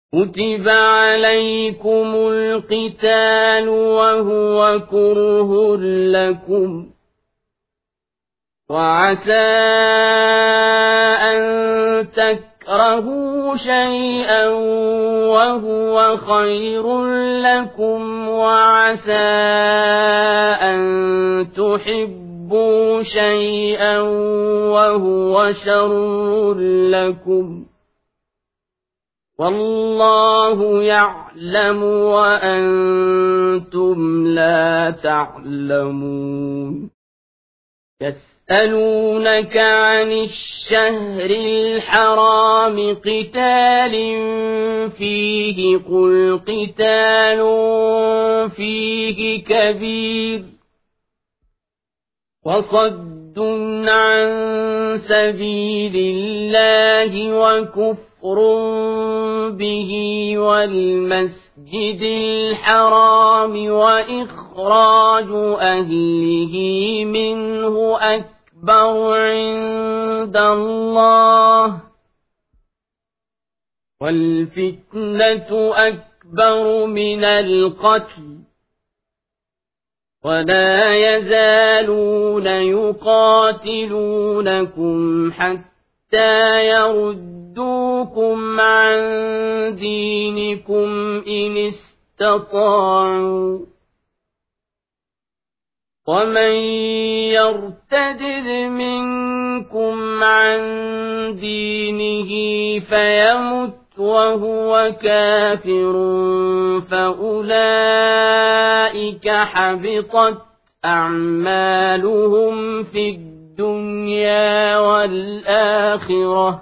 كتب عليكم القتال وهو كره لكم وعسى أن تكرهوا شيئا وهو خير لكم وعسى أن تحبوا شيئا وهو شر لكم والله يعلم وأنتم لا تعلمون يسألونك عن الشهر الحرام قتال فيه قل قتال فيه كبير وصد عن سبيل الله وكفر به والمسجد الحرام وإخراج أهله منه أكبر عند الله والفتنة أكبر من القتل ولا يزالون يقاتلونكم حتى يردوكم عن دينكم إن استطاعوا ومن يرتد منكم عن دينه فيمت وهو كافر فأولئك حبطت أعمالهم في الدنيا والآخرة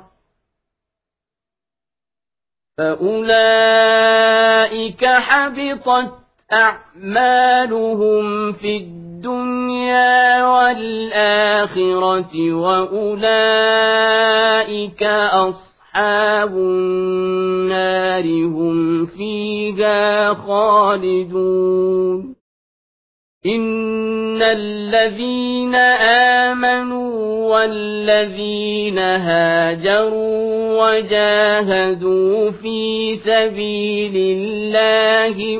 وأولئك أصحاب النار هم فيها خالدون إن الذين آمنوا والذين هاجروا وجاهدوا في سبيل الله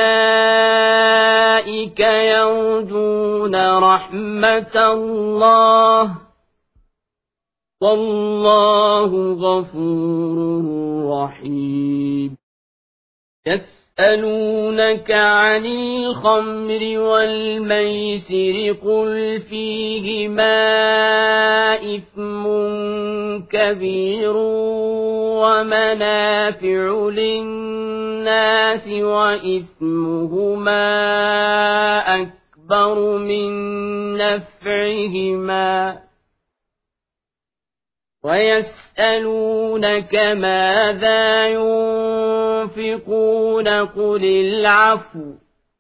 أولئك يرجون رحمة الله والله غفور رحيم يسألونك عن الخمر والميسر قل فيهما إثم كبير ومنافع للناس وإثمهما أكبر من نفعهما ويسألونك ماذا ينفقون قل العفو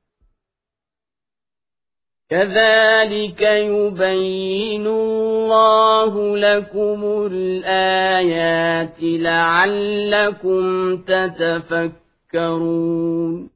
كذلك يبين الله لكم الآيات لعلكم تتفكرون